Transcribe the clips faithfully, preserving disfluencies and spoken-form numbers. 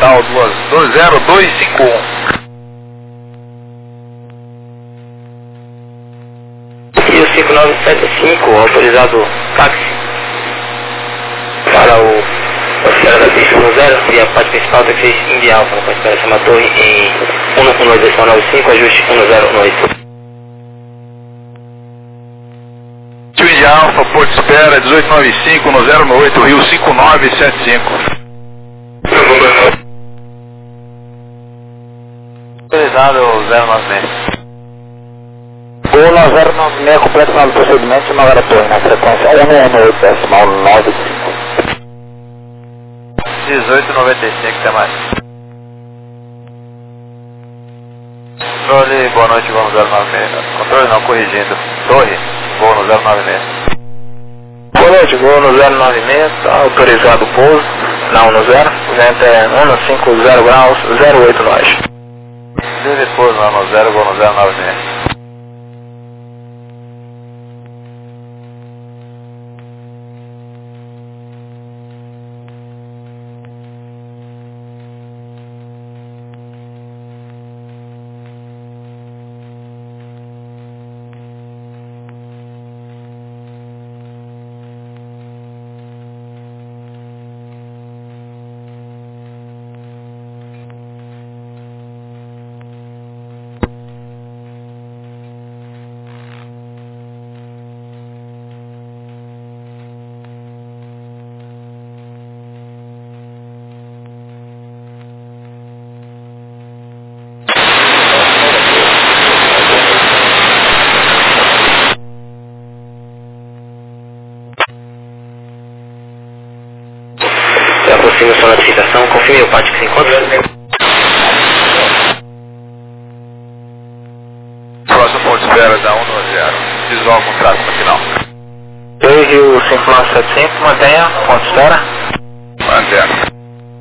Natal dois zero dois cinco um. E o cinco nove sete cinco, autorizado táxi para o oficial da pista um zero e a parte principal da fez Indy Alpha, na parte de cima da torre em um um oito decimal nove cinco, ajuste um zero um oito. Indy Alpha, Porto Espera, dezoito noventa e cinco, no zero um oito, Rio cinco nove sete cinco. Autorizado zero nove seis. Gol zero nove seis, completo final do procedimento, de Nova Torre, na frequência um um oito decimal nove cinco. dezoito noventa e cinco, até mais. Controle, boa noite, voo no zero nove seis. Controle não, corrigindo. Torre, voo no zero nove seis. Boa noite, voo no zero nove seis, tá autorizado o pouso, na um zero, vento é um cinco zero graus, zero oito nós. Livre pouso no um zero, voo no zero nove seis. Aproxima sua notificação, confirme o pátio que se encontra. Próximo ponto de espera da um zero. Visual com tráfego no final. dois Rio cinco nove sete cinco, mantenha, ponto de espera. Mantendo.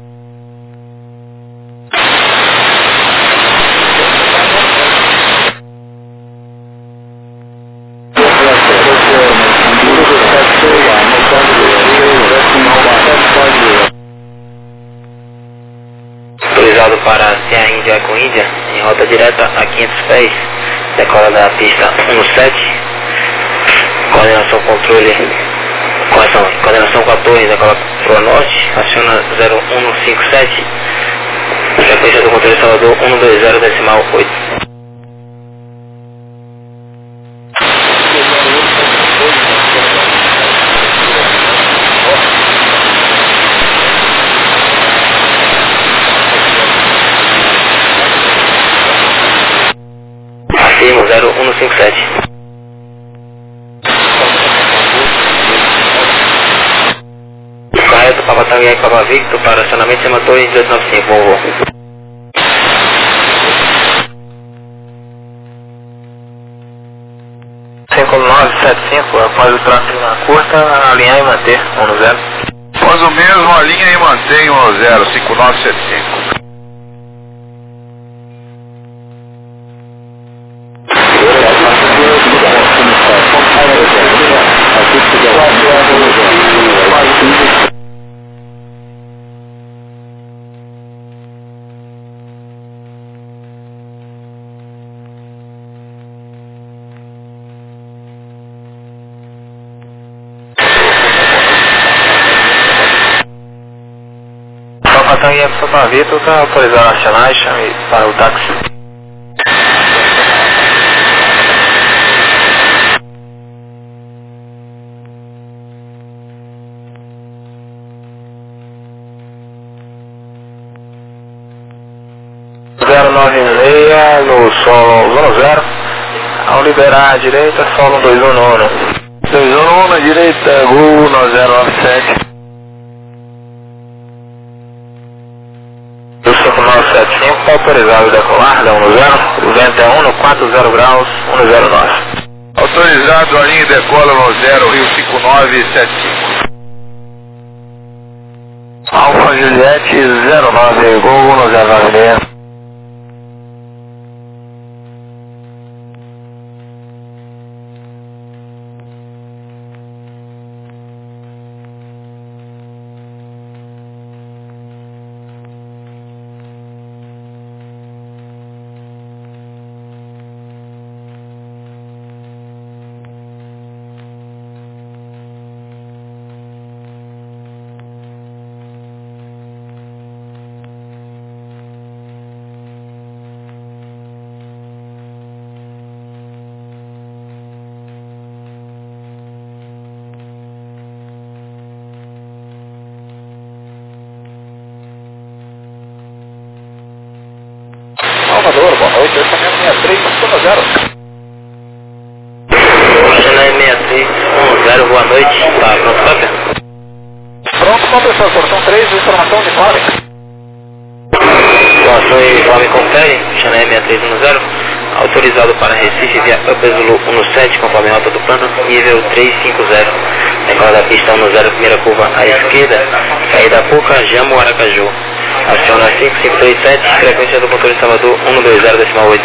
Autorizado para C A Índia com Índia, em rota direta a quinhentos pés, decola da pista um sete, coordenação controle, correção, coordenação com a torre, decola para o norte, aciona zero um cinco sete, frequência do controle Salvador um dois zero decimal oito. Afirmo zero um cinco sete. Correto, Papa Tanguy, Papa Victor, para acionamento Cima Torre dezoito noventa e cinco, bom voo. cinco nove sete cinco, após o tráfego na curta, alinhar e manter, um zero. Após o mesmo, alinha e mantém um zero, cinco nove sete cinco. Então, e a Santa Vitor está autorizado a acionar e chame para o táxi. zero nove seis no solo zero zero, ao liberar a direita, solo dois um nono. dois um um na direita, Gol no zero nove sete. cinco nove sete cinco está autorizado a decolar, da um zero, o vento é um no quatro zero graus, um zero nove. Autorizado, a linha decola no zero, Rio cinco nove sete cinco. Alfa Juliette zero nove, Gol no zero nove seis. seis três um zero. Channel seis três um zero, boa noite. Tá pronto, cópia? Pronto, compressor, portão três, informação de fábrica. Informação e informe confere, Channel seis três um zero, autorizado para Recife via Upper sete, conforme a rota do plano, nível trezentos e cinquenta. Decola da pista um zero, primeira curva à esquerda, saída Puca, Jamo, Aracaju. Aciona cinco cinco três sete, frequência do controle de Salvador um dois zero decimal oito.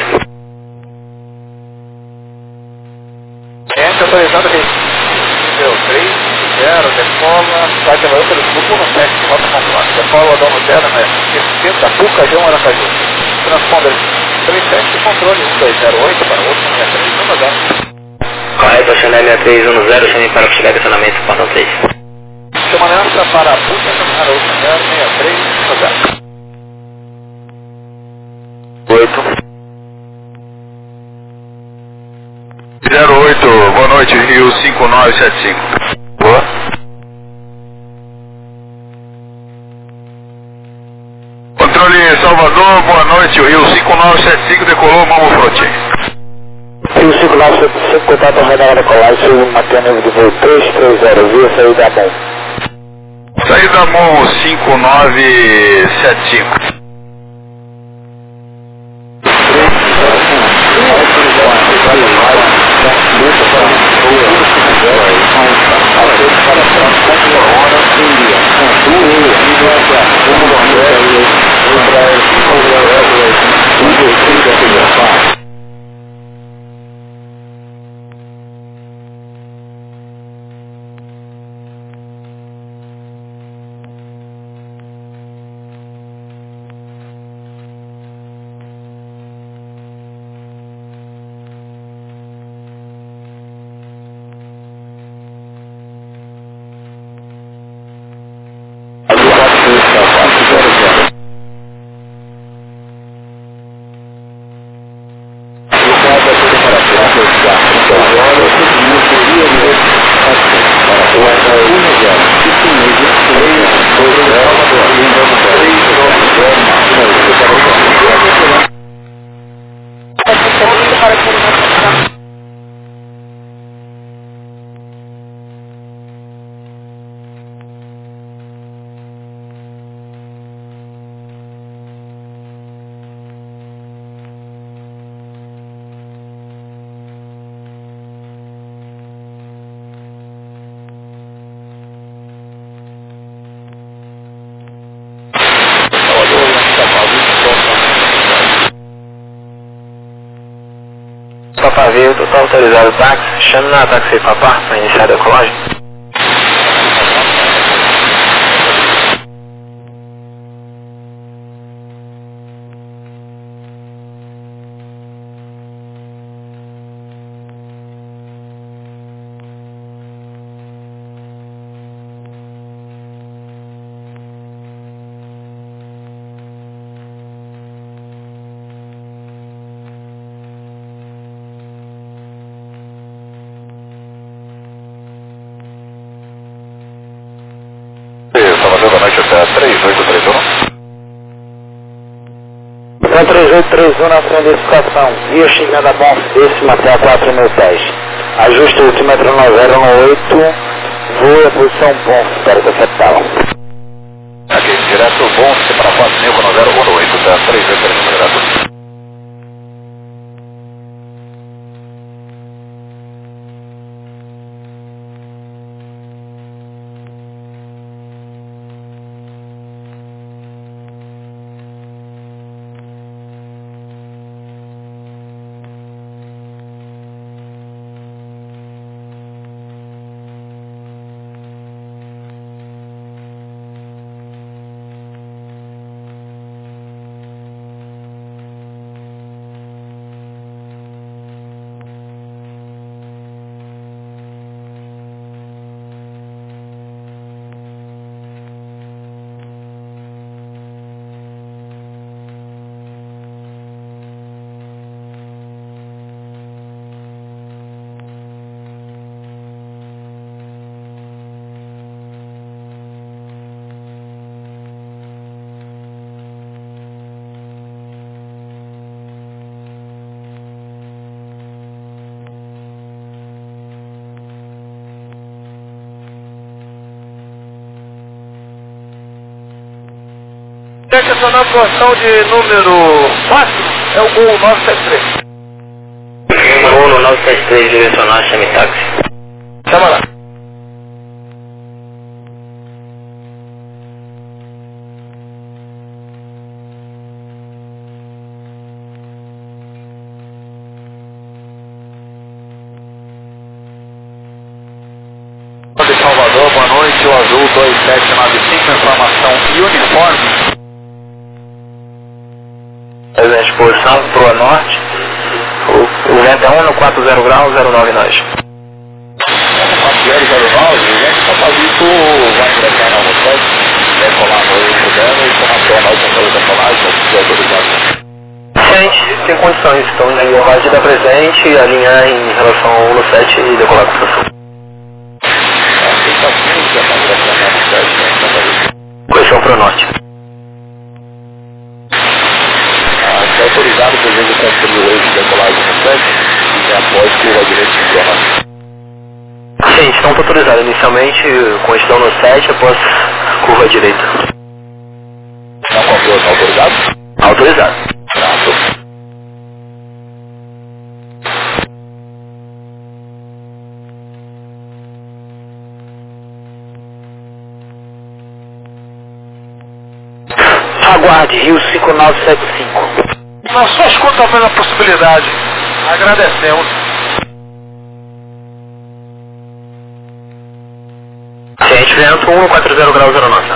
É, autorizado aqui. Nível três zero, decola, sai pela outra do um sete, rota completa. Decola, Adão zero, né? esquerda, Puca, Jamo, Aracaju. Transponder três sete, controle um dois zero oito para outro seis três um zero. Correto, Channel seis três um zero, chame para chegar estacionamento, portão três. Permanência para a Puca, para outro seis três um zero. oito. zero oito, boa noite, Rio cinco nove sete cinco. Boa. Controle Salvador, boa noite, o Rio cinco nove sete cinco decolou, Mamo Frote. Rio cinco nove sete cinco, contato radar decolagem, sul Mateus de voo três três zero, via saída Mom. Saída Mom cinco nove sete cinco. Papavio, total autorizado táxi, chame na táxi Papá para iniciar a decolagem. Salvador, boa noite, até três oito três um. Então três oito três um na sua identificação, via chegada bom décima até a quatro mil pés. Ajuste o altímetro nove zero um oito, voa posição bom, para da capital. Aqui, direto bom, você para quatro mil nove zero um oito, até três oito três um, direto. estacionar a porção de número quatro, é o Gol nove sete três. Gol nove sete três, direcional, chame táxi. Chama lá. De Salvador, boa noite, o azul dois sete nove cinco, informação e uniforme. Presente posição, proa norte, o, o vento é um no quatro zero graus, zero nove nós. quatro zero zero nove, o vento está fazendo, vai ingressar na moção, decolar no eixo dela e informação na última decolagem, se autorizado. Gente, tem condições, então, de agir da presente e alinhar em relação ao um sete e decolar com a estação. Correção para o norte. Ah, é autorizado por vezes construir o eixo de decolagem no sete e após curva direita e norte. Sim, estão autorizados inicialmente, condição no sete, após curva direita. Não comprou, está autorizado? Autorizado. Pronto. Aguarde, Rio cinco nove sete cinco. Nós só escutamos a possibilidade. Agradecemos. Gente, vento um no quatro zero graus, zero nove.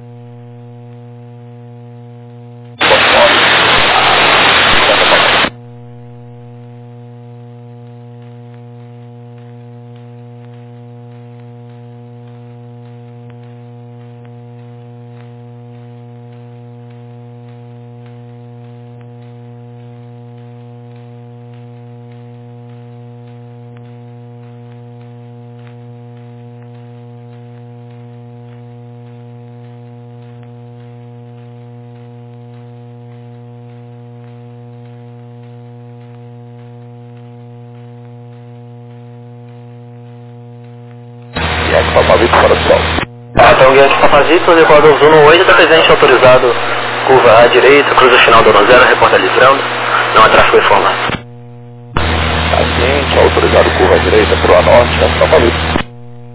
Papavito para o sol. Ah, então guia de Papazito, decorador Zuno oito, está presente, autorizado, curva à direita, cruza final do zero, reporta livrando, não há tráfego informado. Paciente, autorizado curva à direita, para o norte, é Papavito.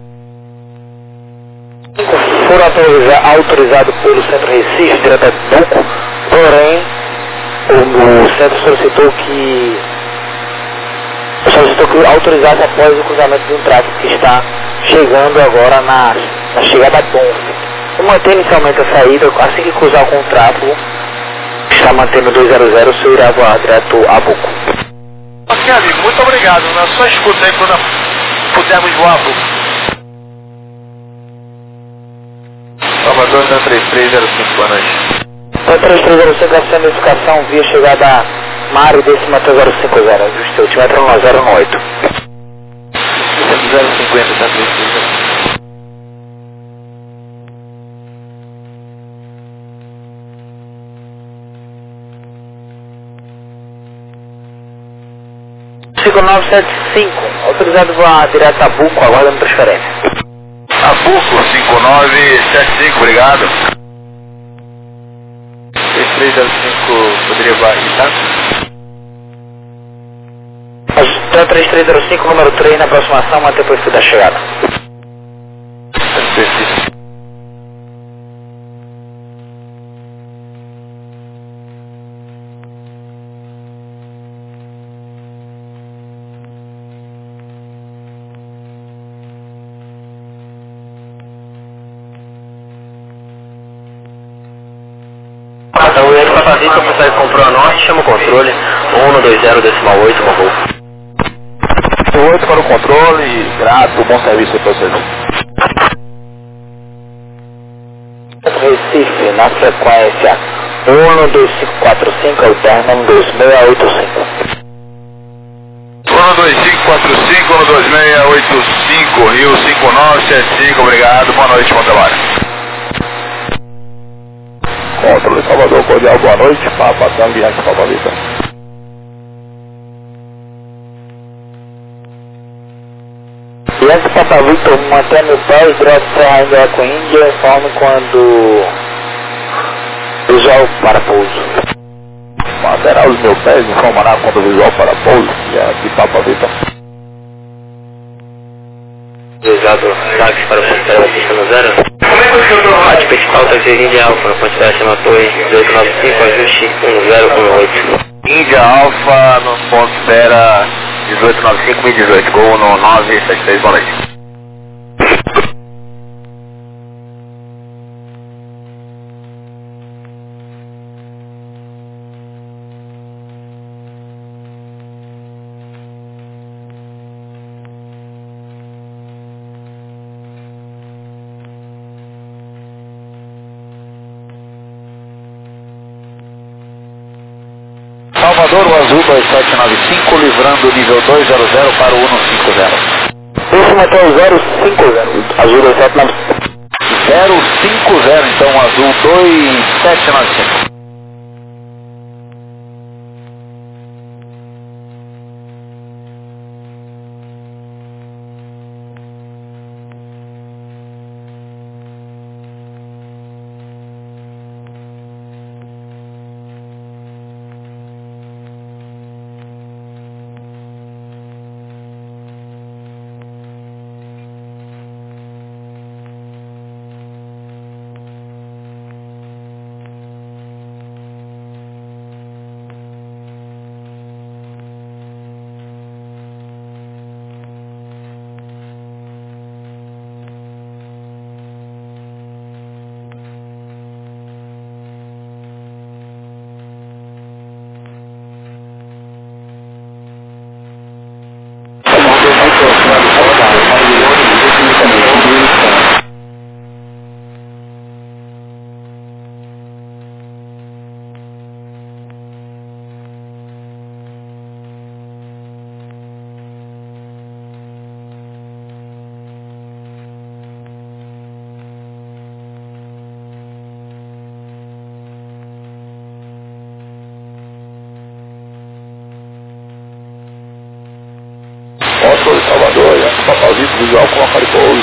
Foram autoriza, autorizados pelo Centro Recife, direto a Buco, porém, o, o Centro solicitou que solicitou que autorizasse após o cruzamento de um tráfego que está chegando agora na, na chegada a Bonfim. Vou manter inicialmente a saída, assim que cruzar com o tráfego, está mantendo dois zero zero, o senhor irá voar direto a Buco. Ok, amigo, muito obrigado. Na sua escuta aí quando pudermos voar a Buco. Salvador, três três zero cinco, boa noite. três três zero cinco, a identificação via chegada a Mário, décima três zero cinco zero, ajuste altímetro um zero um oito. zero cinquenta, tá preciso. cinco nove sete cinco, autorizado voar direto a Buco, aguardando transferência. A Buco, cinco nove sete cinco, obrigado. três três zero cinco, poderia voar aqui, tá? três três zero cinco, número três, na aproximação, manter o perfil da chegada. Perfeito. Então o Ian Papazito, consegue comprar a norte, chama o controle, um no dois zero, decimal oito, com voo. oito para o controle, grato, bom serviço para vocês. Recife, na frequência um dois cinco quatro cinco, alternam dois seis oito cinco. um dois cinco quatro cinco, um dois seis oito cinco, Rio cinco nove sete cinco, obrigado, boa noite, bom trabalho. Controle Salvador, cordial, boa noite, Papa Tangue, Yankee Papavito. Yankee Papavito, mantendo dez direto para a Índia com Índia, informe quando Visual para pouso. Manterá os meus pés, informará quando visual para pouso, e é de Papa Vitor. Usado táxi para ponte da pista no zero. Rádio principal taxi Índia Alfa, na ponte da Chama Torre dezoito nove cinco, ajuste um zero um oito. Índia Alfa, no ponto espera dezoito nove cinco, mil dezoito, gol no nove sete três, boa noite. Salvador, o azul dois sete nove cinco, livrando o nível dois zero zero para o um cinco zero. Último até o zero cinco zero, azul dois sete nove cinco. zero cinco zero, então azul dois sete nove cinco. Oscar Salvador, Yankee Papalito, visual com a Caripouso.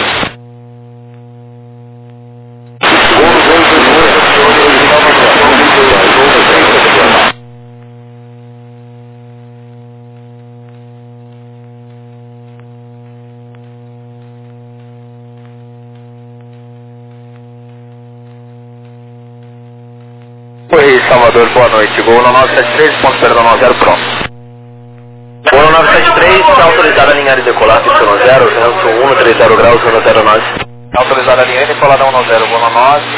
Oi, Salvador, boa noite. Gol no nove sete três, ponto perdão, nove zero, pronto. Gol no nove sete três, está autorizada a linha de decolar, pista no zero, vento um trinta graus, zero zero nove. Está autorizada a linha de decolar um zero, gol no nove.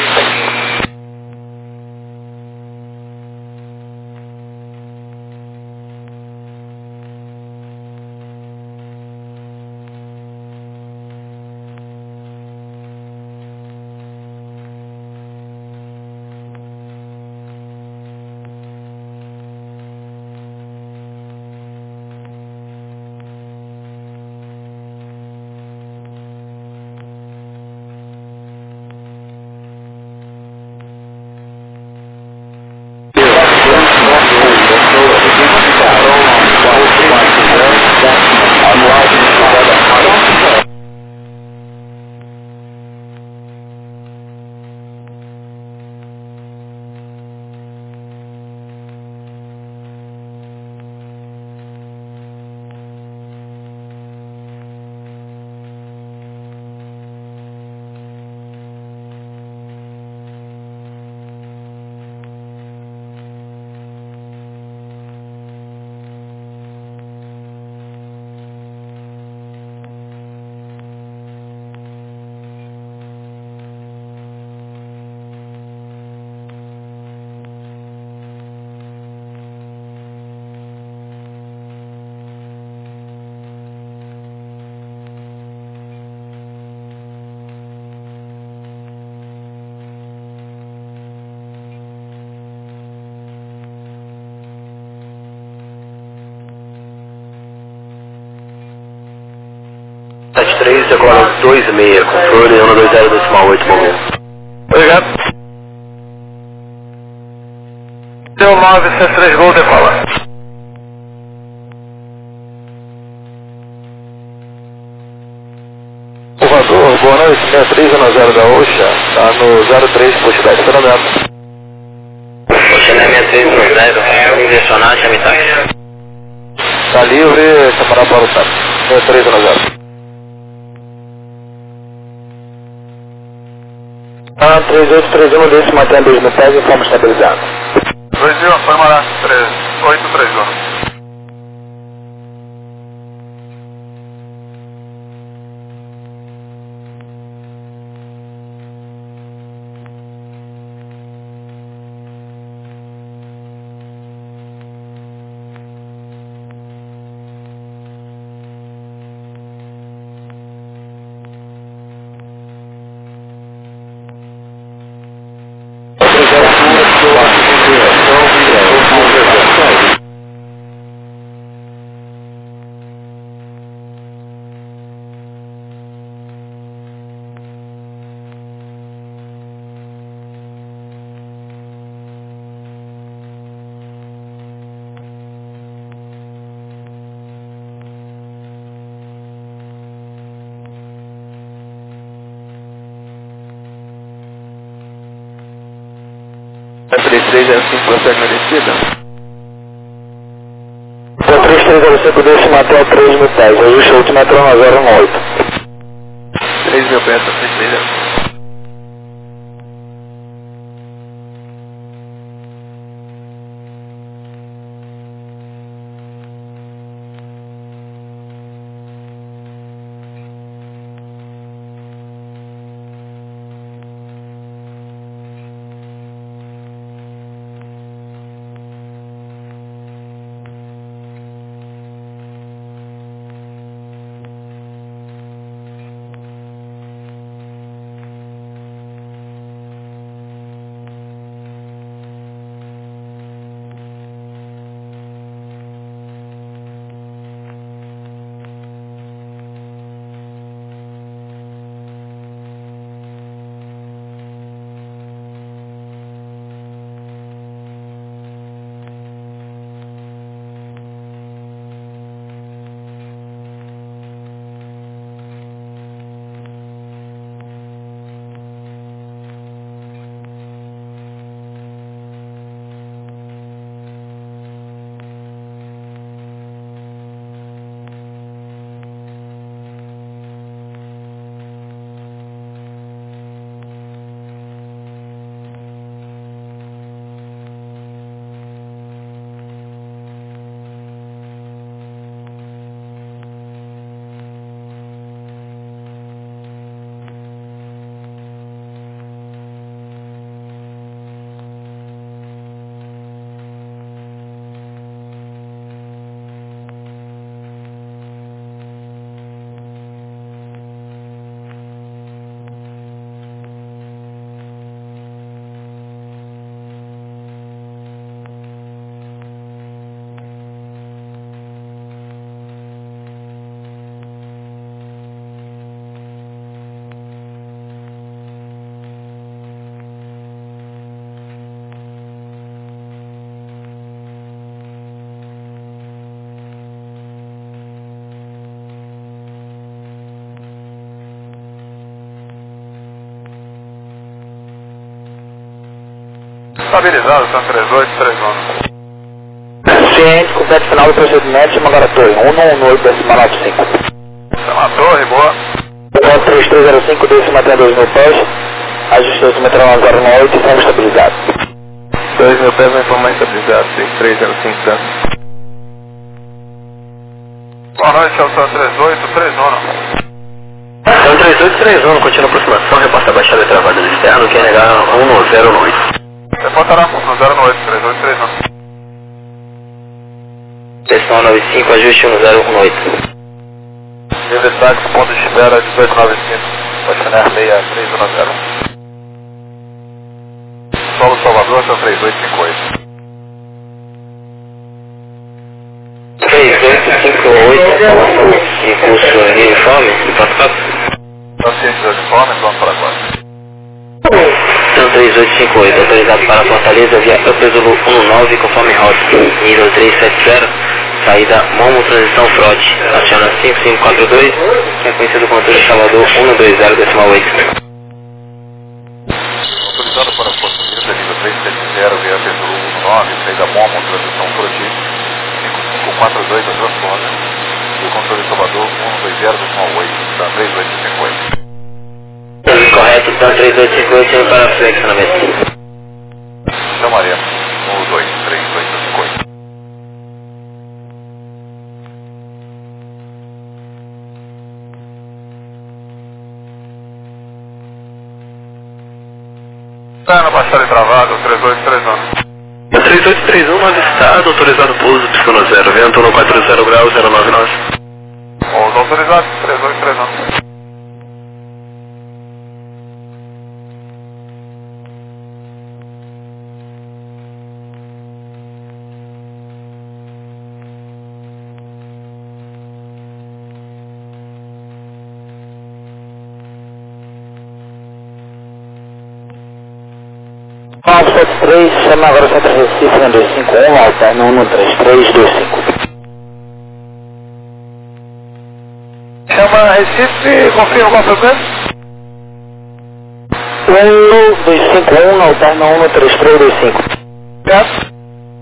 sete três, agora dois seis, controle um dois zero decimal oito, momento. Obrigado. Deu nove sete três, gol, decola. Salvador, boa noite, seis três zero da Oxa, está no zero três, posto dez, esperando. zero, direcionar, chame táxi. Tá livre, separar para o táxi. três zero zero. Ah, três oito três um, desse mantém dois mil pés e fomos estabilizados. dois mil, foi morar, três oito três um. três três zero cinco, processo merecida. três três zero cinco, desse até três mil pés, ajuste último metrô zero um oito. três mil pés, três três zero cinco. Estabilizado, são três oito três um. Ciente, completo final do procedimento, chama agora a torre, um um oito, décima nove cinco. Chama a torre, boa. Então, três três zero cinco, décima até dois mil pés, ajuste o metrô zero um oito e fomos estabilizados. dois mil pés vai informar estabilizado, três três zero cinco, tá? Boa noite, eu sou três oito três um. Então três oito três um, continua a aproximação, repassa a baixada travada do externo, quer negar um zero oito. Reportará no zero oito três oito três um. Seção nove cinco, ajuste um zero um oito. Livre táxi, ponto de espera dezoito nove cinco. Questionário seis três um zero. Solo Salvador, são três oito cinco oito. três oito cinco oito, de curso uniforme, de Pato Paciente de uniforme, vamos para agora. Então três oito cinco oito, autorizado para Fortaleza via Upper Zulu um nove, conforme rota, nível trezentos e setenta, saída Momo Transição Fraude, aciona cinco cinco quatro dois, sequência do controle Salvador um dois zero, decimal oito. Autorizado para Fortaleza, nível trezentos e setenta, via Upper Zulu um nove, fez a bomba, transição Furoti, cinco cinco quatro dois a transponder, e o controle Salvador um dois zero decimal oito, da três oito cinco oito. Correto, então três oito cinco oito para flexionamento. Chamaremos um dois três oito cinco oito. Está na baixada de travado, três oito três um. três oito três um, nove estado, autorizado pouso, piscando zero, vento no quatro zero graus, zero nove nove. Os autorizados, três oito três um. nove sete três, chama agora o Centro Recife um dois cinco um, alterna um três três dois cinco. Chama Recife, confirma qual frequência? um dois cinco um, alterna um três três dois cinco. Certo?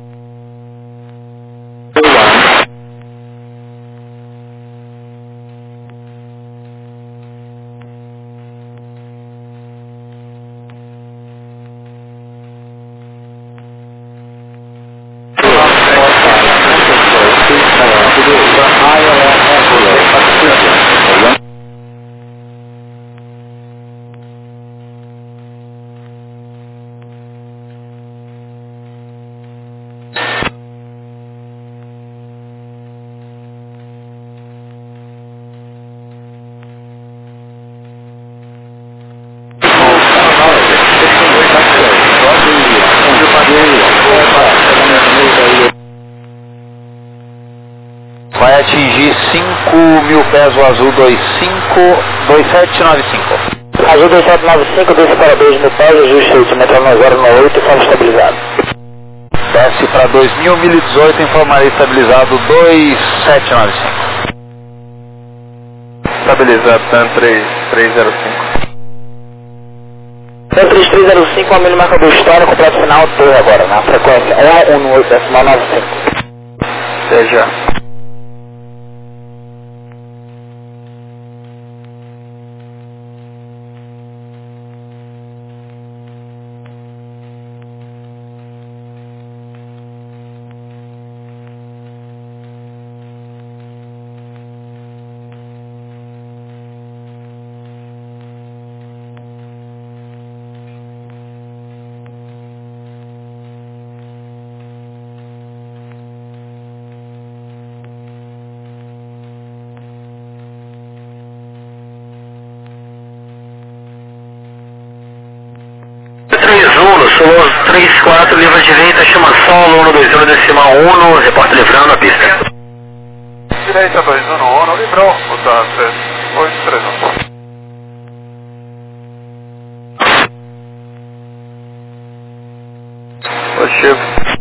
Vai atingir cinco mil pés o azul dois cinco dois sete nove cinco. Azul dois sete nove cinco, desce para dois mil pés, ajuste altimetro no zero nove oito, forma estabilizado. Desce para dois mil, mil e dezoito, informarei estabilizado dois sete nove cinco. Estabilizado, TAN três três zero cinco. TAN três três zero cinco, a milho marcador histórico, completo final dois agora, na frequência um um oito decimal nove cinco. Seja. três um, Solos três quatro, livra direita, chama solo, um dois um, decimal um, reporta livrando a pista. Direita dois um um, livrou, botar três oito três um. Positivo.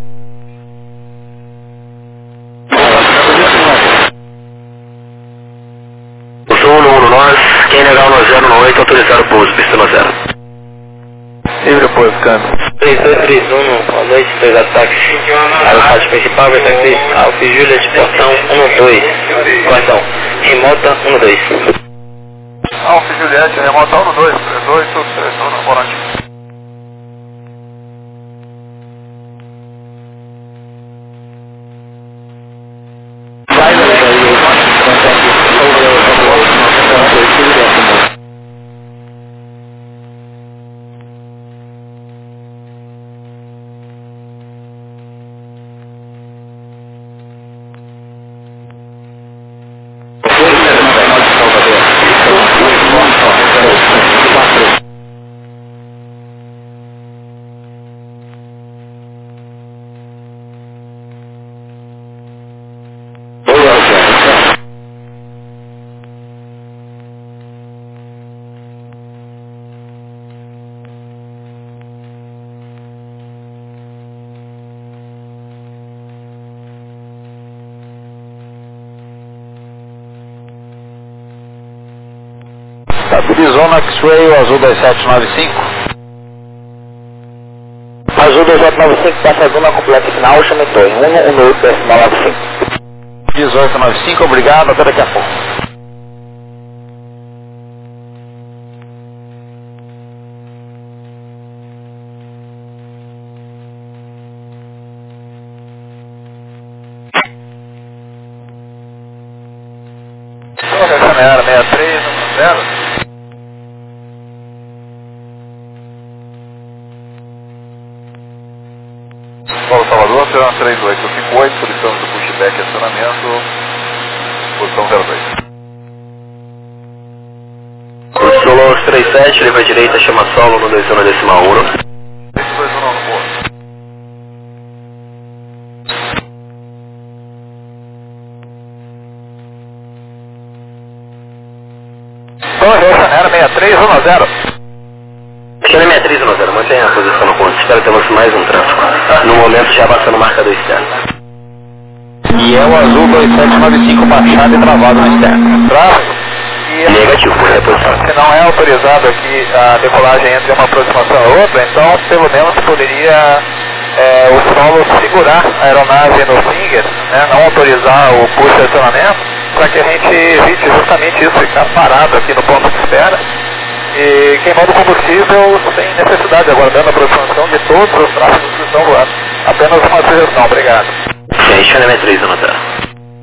um um um, nós, quem negar no zero nove oito, autorizar o pouso, pista no zero. Livre pouso, câmbio. três dois três um, boa noite, dois ataques. Aeroporto principal, Vertaxi, Alfa e Juliet, portão um dois. Portão, remota um dois. Alfa e Juliette, remota um dois, três oito três um, volante. Estabilizou no X-Ray o azul dois sete nove cinco. Azul dois oito nove cinco, passa azul na completa final, chamentou em um um oito decimal nove cinco. dezoito noventa e cinco, obrigado, até daqui a pouco. Essa era sessenta e três, um zero. Paulo Salvador, zero três oito cinco oito, solicitamos o pushback e acionamento, posição zero dois. Solo três sete, leva à direita, chama solo no dois um decimal um. três dois um no posto. Torre, essa era sessenta e três um zero. Chama sessenta e três um zero, mantenha a posição no ponto, espero que temos mais um tráfego. No momento já avançando marcador externo. E é o azul dois sete nove cinco, baixado e travado no externo. Tráfego. E Negativo, por reposição. se não é autorizado aqui a decolagem entre uma aproximação e outra, então pelo menos poderia é, o solo segurar a aeronave no finger, né, não autorizar o push de acionamento, para que a gente evite justamente isso, ficar parado aqui no ponto de espera e queimando combustível sem necessidade, aguardando a aproximação de todos os tráfegos que estão voando. Apenas uma sugestão, obrigado. Sim, chama sessenta e três um zero.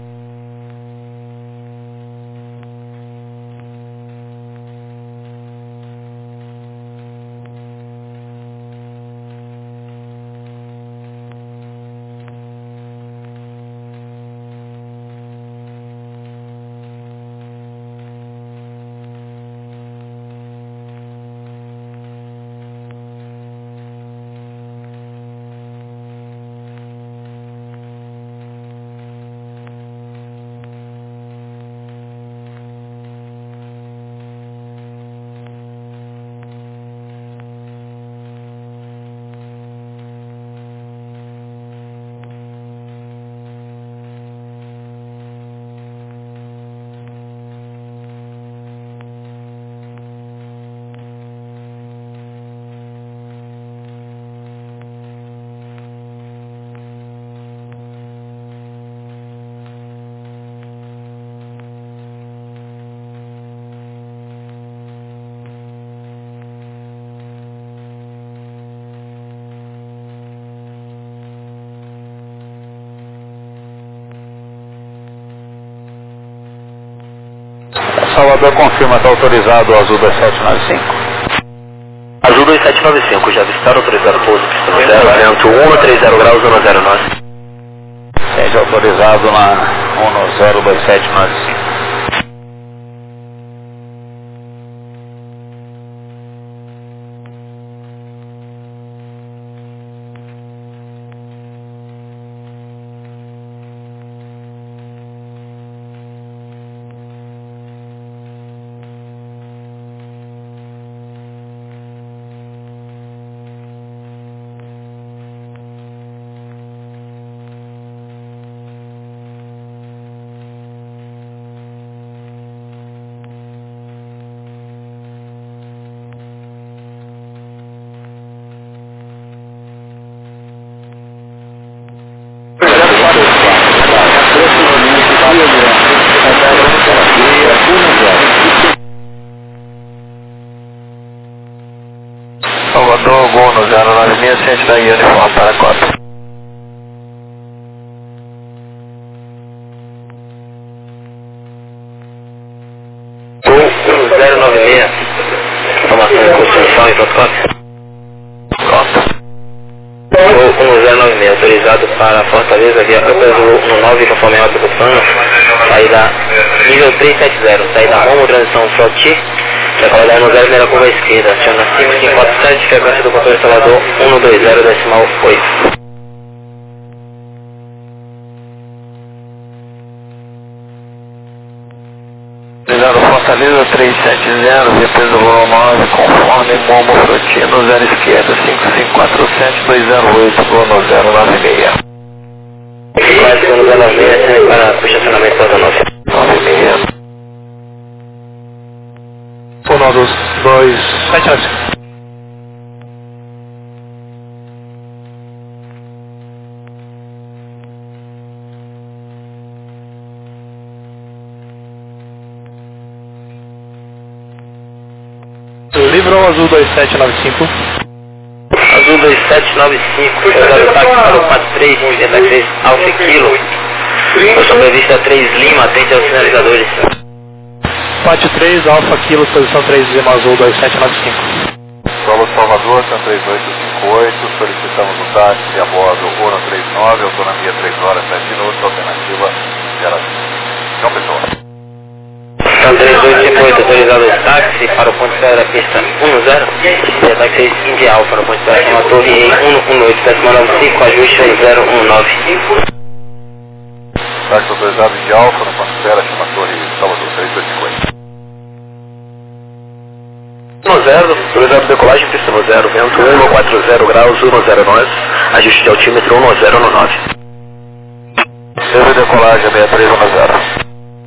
Salvador confirma, está autorizado o azul dois sete nove cinco. Azul dois sete nove cinco, já está autorizado pouso pistão zero, vento um três zero graus, um zero nove. Seja autorizado na um zero dois sete nove cinco. Salvador, Gol no zero nove seis, ciente da uniforme para a cota. um zero nove seis, informação de construção e fotocópia. Cota. um zero nove seis, autorizado para Fortaleza via Campos no nove, conforme a rota do plano, saída nível trezentos e setenta, saída Romo, transição Floti, decolar no zero, primeira curva à esquerda, aciona cinco cinco quatro sete, frequência do controle Salvador, um dois zero decimal oito. Fortaleza trezentos e setenta, via peso volume nove, conforme Momo Frotino, zero esquerda, cinco cinco quatro sete dois zero oito, Bruno zero nove seis. Quase no zero nove seis, para o estacionamento Porta Nova. nove seis. Uno, dois, dois, sete, nove. zero ao azul dois sete nove cinco. Azul dois sete nove cinco, autorizado o táxi para o quatro três, India Táxi seis Alfa Kilo. Eu sou prevista três Lima, atende aos sinalizadores. quatro três, Alfa Kilo, posição três Lima Azul dois sete nove cinco. Solo Salvador, São três oito cinco oito, solicitamos o táxi a bordo Ouro trinta e nove, autonomia três horas sete minutos, alternativa zero cinco. João Pessoa. São três oito cinco oito, autorizado o táxi para o ponto de espera da pista um zero, India Táxi seis India Alfa, para o ponto de espera uma torre E um um oito, décimo nove cinco, ajuste um zero um nove. Táxi autorizado de Alfa, no ponto de espera, chama Torre Salvador três oito cinco oito. um zero, autorizado decolagem, pista um zero, vento um quatro zero graus, um zero nove, ajuste de altímetro um zero um nove. Teve decolagem sessenta e três um zero.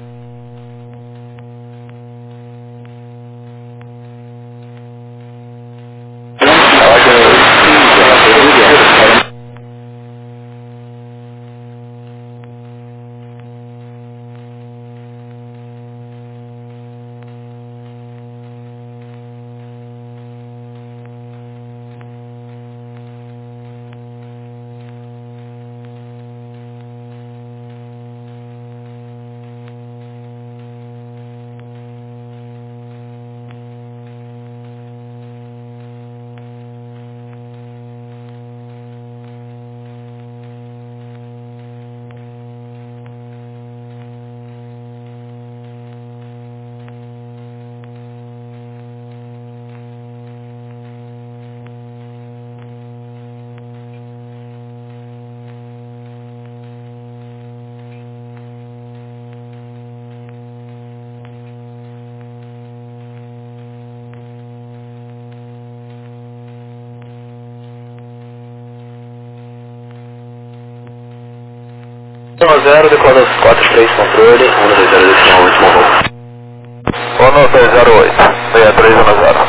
um zero, decola quatro três, controle, um dois zero, decisão, último voo. um dois zero oito, sessenta e três um zero.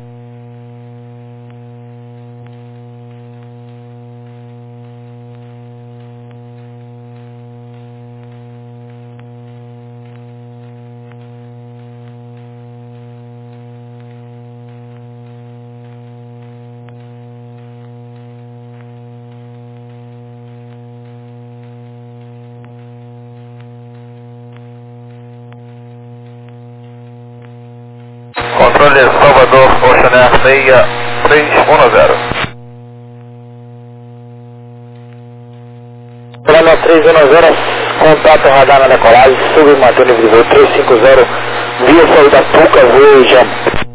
Controle Salvador, Oceanar seis três um zero. Plano três um zero, contato radar na decolagem, sube mantém nível de voo três cinco zero, via saída Puca, voo Jamo.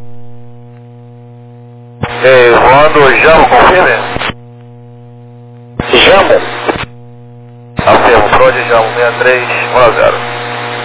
E voando Jamo, confirme? Jamo. Afirmo, Prode Jamo sessenta e três um zero.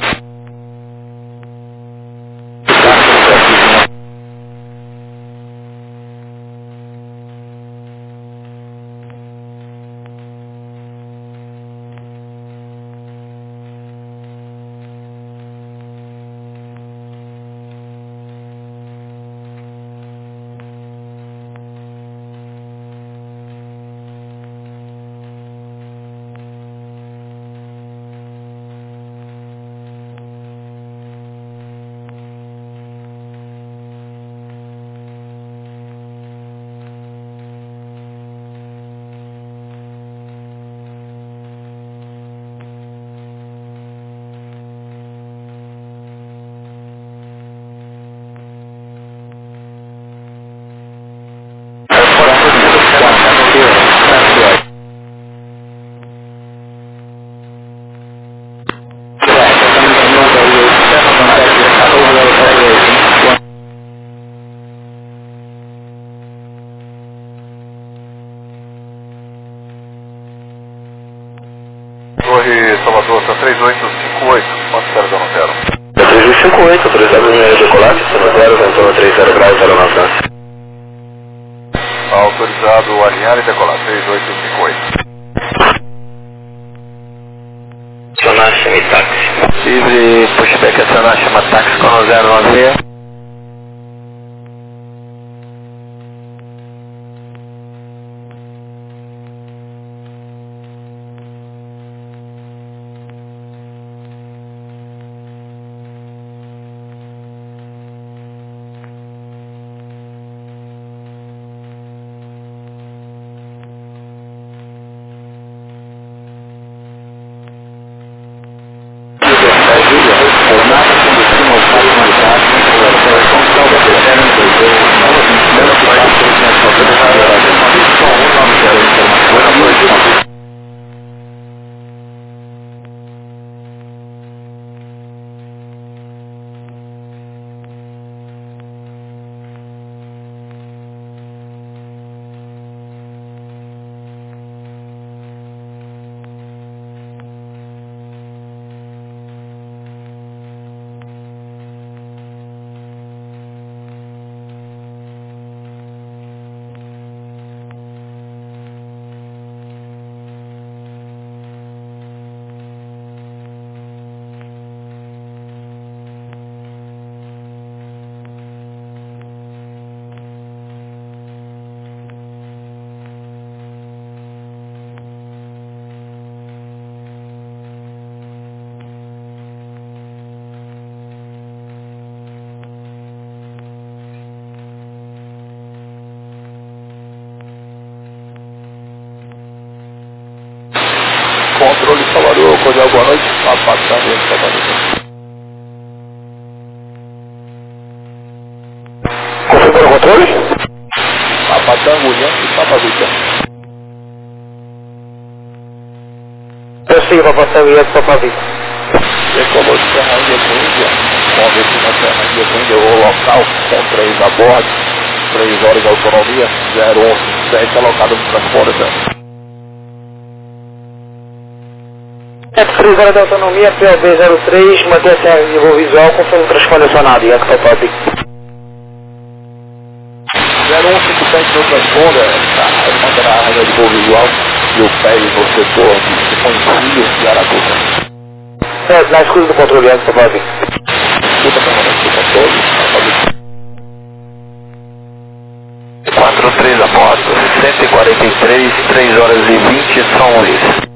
Torre Salvador, São três oito cinco oito, quanto espera dando zero? três oito cinco oito, autorizado em linha de decolagem, pista zero, vento três zero graus, zero nove distância. Autorizado alinhar e decolar, três oito cinco oito. Sonar chame táxi. Livre, pushback acionar, chama táxi com zero nove seis. Controle Salvador, Cordial, boa noite. Tá passando aí, Salvador. Configura o controle? Papatango, Yankee, Papa Victor. Eu sigo Papatango, Yankee, Papa Victor. Decolou de Serra Índia com Índia. Vamos ver se na Serra Índia com Índia, o local, com três a bordo, três horas de autonomia, zero um sete alocado no transporte. três horas de autonomia, P O B zero três, manter a serra de voo visual, confirma o transponder acionado, Yankee, Papa Victor. zero um cinco sete no transponder, tá, manda na área de voo visual e o pé no setor de Põe-Filho e Araguca. É, na escuta do controle, Yankee, Papa Victor. Escuta permanente do controle, Papa Victor. quatro três a bordo, cento e quarenta e três, três horas e vinte, São Luís.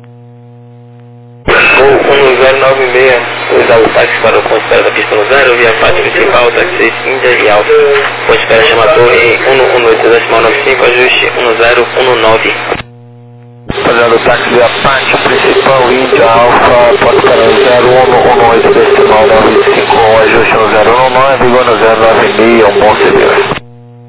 Voo um zero nove seis, usar o táxi para o ponto de espera da pista no zero, via Fátima principal, táxi seis, Índia e Alfa. Ponto de espera chama torre um um oito decimal nove cinco, ajuste um zero um nove. Fazendo o táxi via Fátima principal, Índia, Alfa, ponto de espera zero um um oito decimal nove cinco, ajuste um zero um nove, igual no zero nove seis, um bom serviço.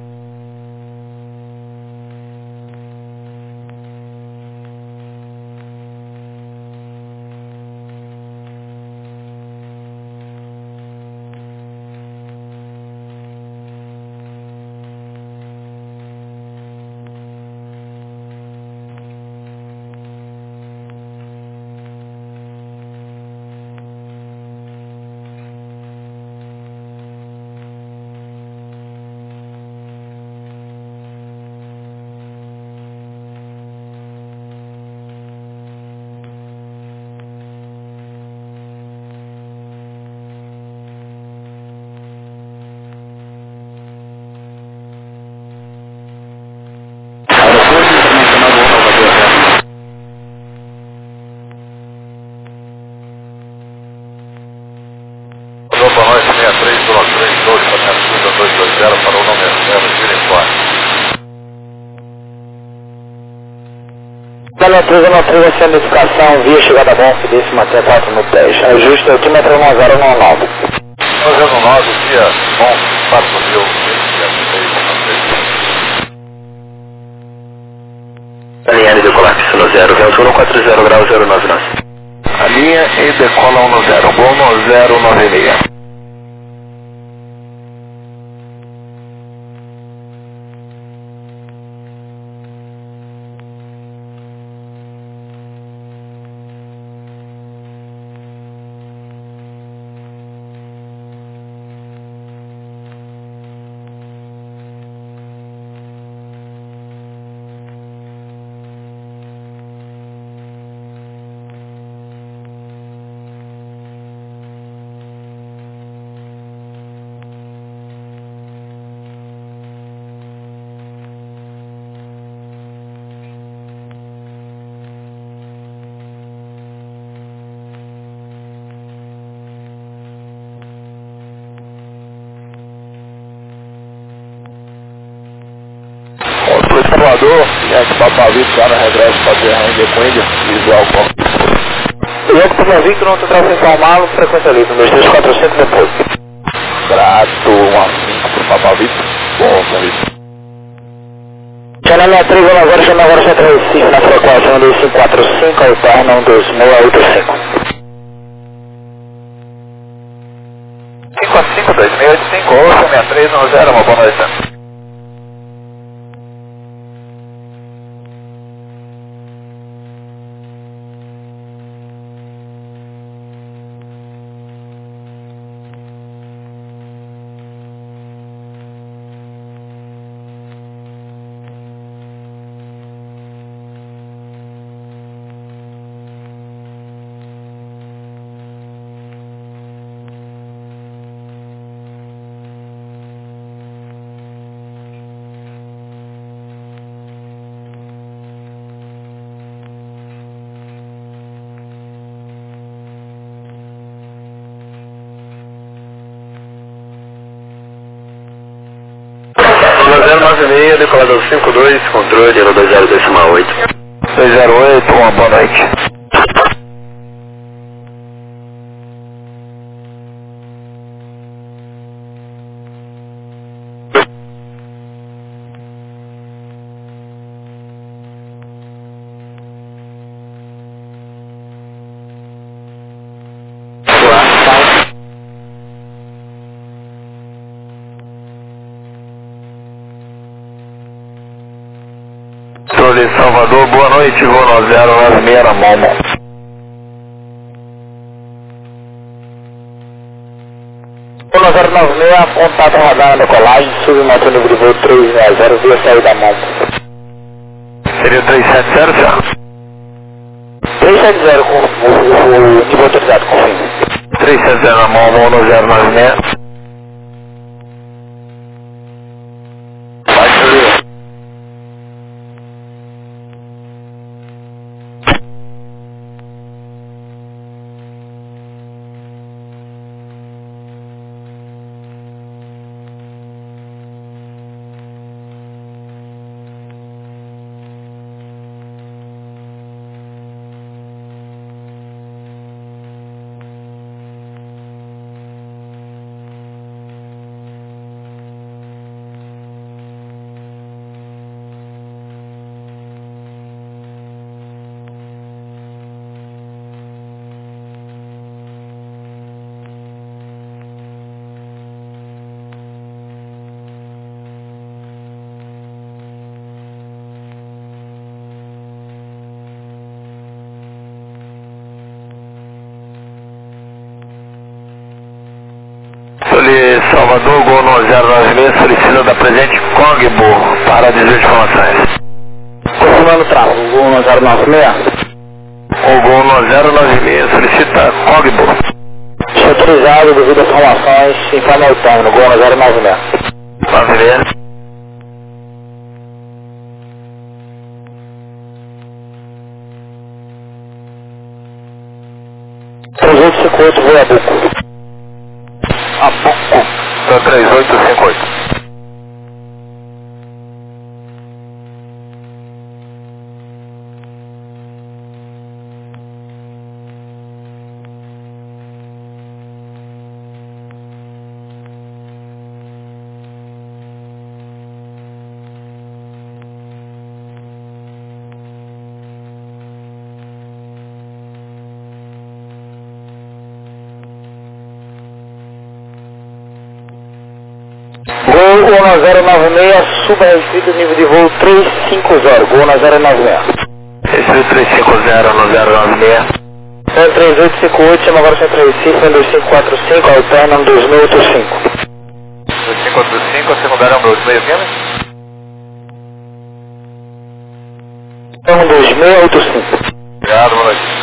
três nove três, essa notificação via chegada bom, Fidêncio, manter quatro no dez. Ajuste altímetro um zero um nove. um zero um nove, via bom, quatro mil, Alinhar e decolar pista no zero, vento um quatro zero grau zero nove nove. a linha e decola um no zero, bom no zero nove seis. Salvador, Yankee Papa Victor, cara, regresso para Serra Índia com Índia, visual com. Yankee Papa Victor, não central central malo, frequência livre, dois três quatro cinco depois. Grato, um a cinco pro Papa Victor, bom, Felipe. Channel sessenta e três, vamos agora, chama agora Centro Recife, na frequência um dois cinco quatro cinco, alterna um dois seis oito cinco. cinco a cinco, dois seis oito cinco, ou sessenta e três um zero, uma boa noite. zero nove seis, decolador cinco dois, controle, zero dois zero decimal oito. dois zero oito, uma boa noite. Torre Salvador, boa noite, voo no zero nove seis na Momo. Voo no zero nove seis, contato radar na decolagem, submete o nível de voo três seis zero via saída da Momo. Seria três sete zero já? três sete zero com o, o nível autorizado, confirme. três sete zero na Momo, no zero nove seis. Vai subir. Torre Salvador, gol no zero nove seis, solicita da presente Cogbo para desvio de informações. Confirmando o tráfego, voo no zero nove seis. O gol no zero nove seis solicita Cogbo. Está autorizado devido a informações, informe ao término, voo no zero nove seis. nove seis. três oito cinco oito, voo a Buco. A Buco, então três oito cinco oito. Gol no zero nove seis, suba restrito nível de voo três cinco zero, gol no zero nove seis. Restrito três cinco zero no zero nove seis. Centro três oito cinco oito, chama agora Centro Recife, dois cinco quatro cinco, alterna dois mil e oitenta e cinco. dois cinco oito cinco, a secundária é um dois meio menos? um dois mil e oitenta e cinco. Obrigado, boa noite.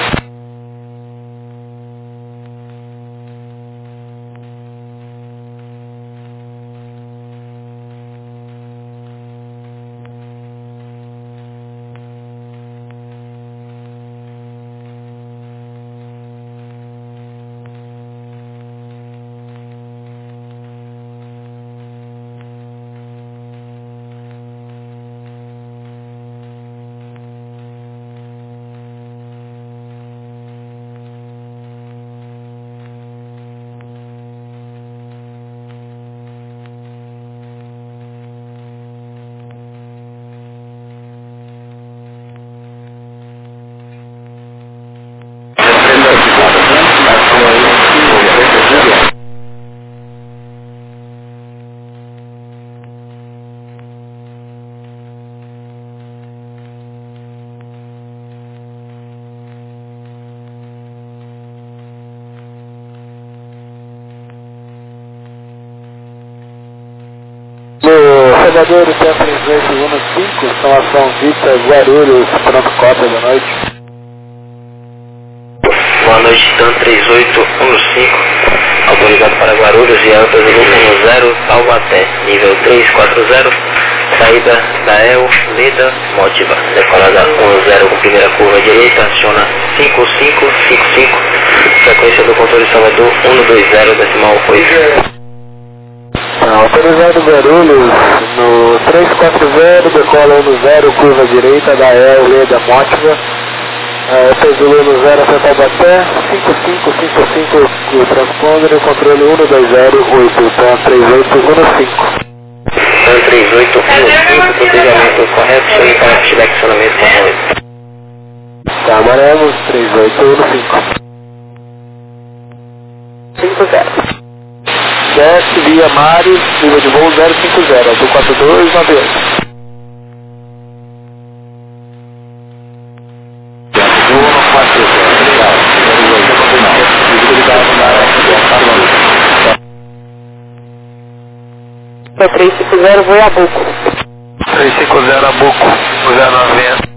Salvador, tempo três um cinco, instalação Vita Guarulhos, pronto, cópia da noite. Boa noite, TAM três oito um cinco, autorizado para Guarulhos e alta do um zero, Taubaté, nível três quatro zero, saída da E L, Leda, Mótiva, decolada um zero com primeira curva direita, aciona cinco cinco cinco cinco, frequência do controle Salvador um dois zero, decimal oito. Autorizado Guarulhos no três quatro zero, decola um zero, curva direita da E L, Leda, Mótiva. É, Pesadelo no zero até Taubaté, cinco cinco cinco cinco o transponder, controle um dois zero oito, TAM três oito um cinco. TAM três oito um cinco, protegimento correto, chame para flexionamento correto. Tá, amaremos três oito um cinco. cinco zero. Desce via Mares, nível de voo zero cinco zero, azul quatro dois nove oito. três cinco zero, vou a Buco. três cinco zero a Buco, zero nove seis.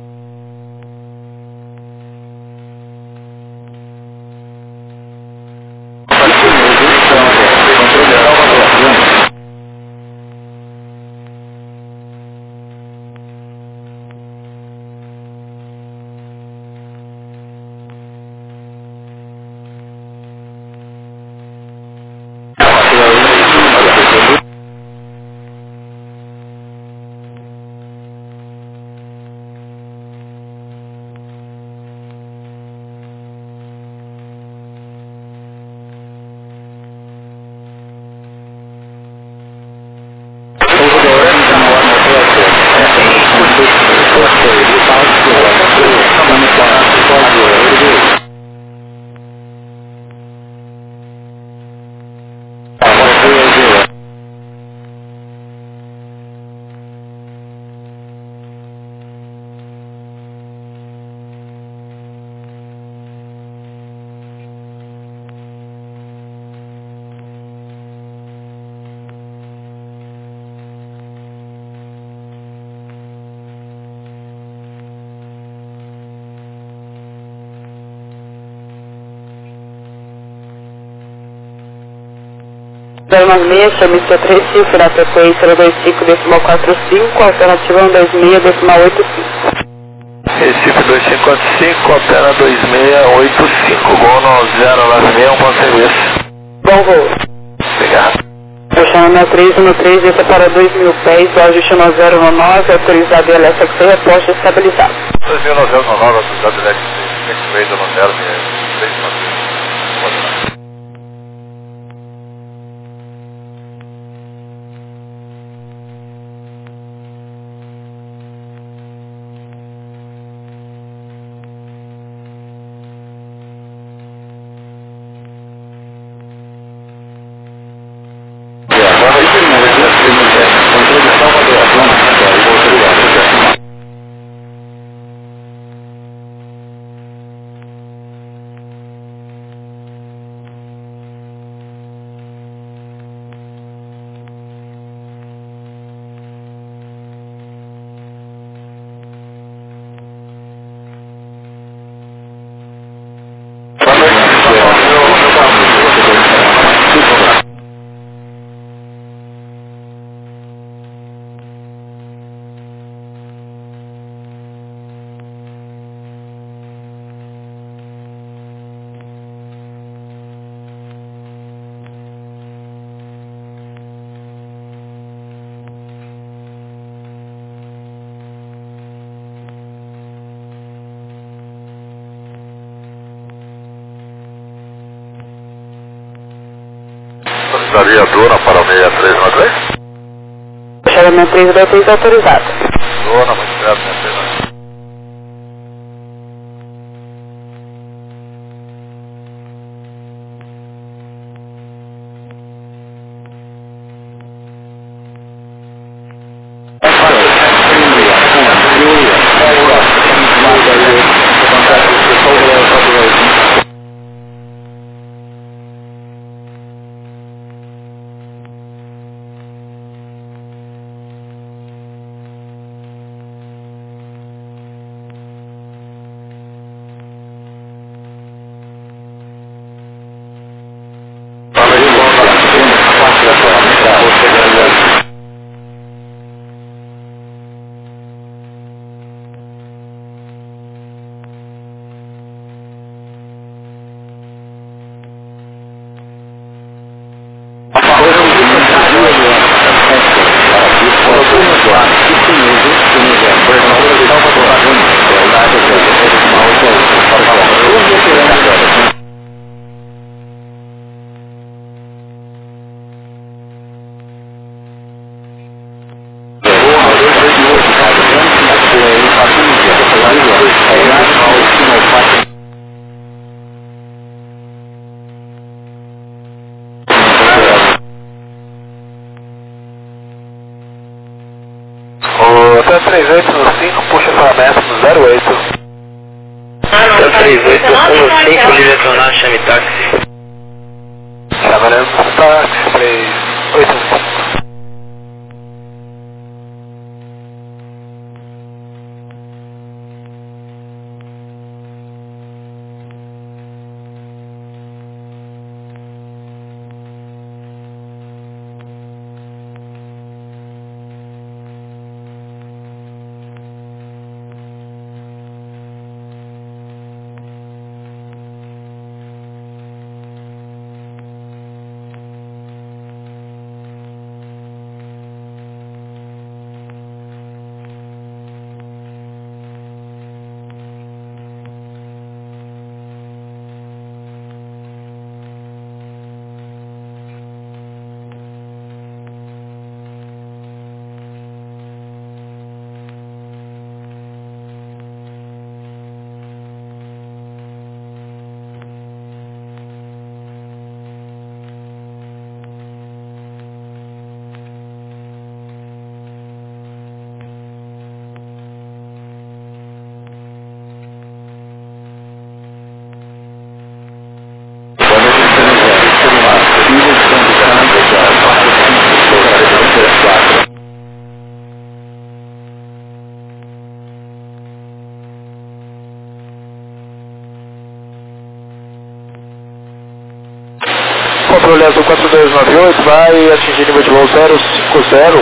zero nove seis, chamista três cinco, na frequência dois cinco, decimal quatro cinco, alternativa um dois seis, decimal oito cinco. Recife dois cinco quatro cinco, altera dois seis oito cinco, gol no zero nove seis, um ponto serviço. Bom voo. Obrigado. Puxando na três um três, desça para dois mil pés, o ajuste no zero nove, autorizado em L S X, reposta estabilizado. dois mil novecentos e nove, autorizado em L S X, no zero, três quatro cinco. Daria Dona para o seis três um três? Fechamento três dois três autorizado. Dona, muito certo, minha filha. três oito um cinco, puxa para meta no zero oito. três oito um cinco, direcionar, chame táxi. Chamaremos táxi três oito um cinco. controle azul quatro dois nove oito, vai atingir nível de voo zero cinco zero.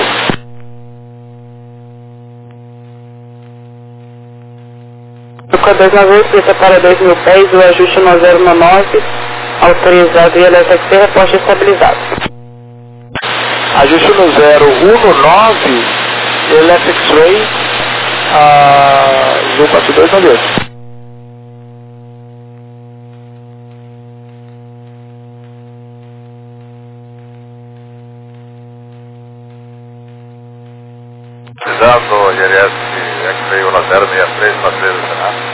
Azul dois nove oito, pista para dois mil pés, o ajuste no zero nove, autorizado e L X C, reposte estabilizado. Ajuste no zero um nove, L F X-Ray, azul quatro dois nove oito. Precisando, I R S X-Ray um zero seis três, passeio do Senado.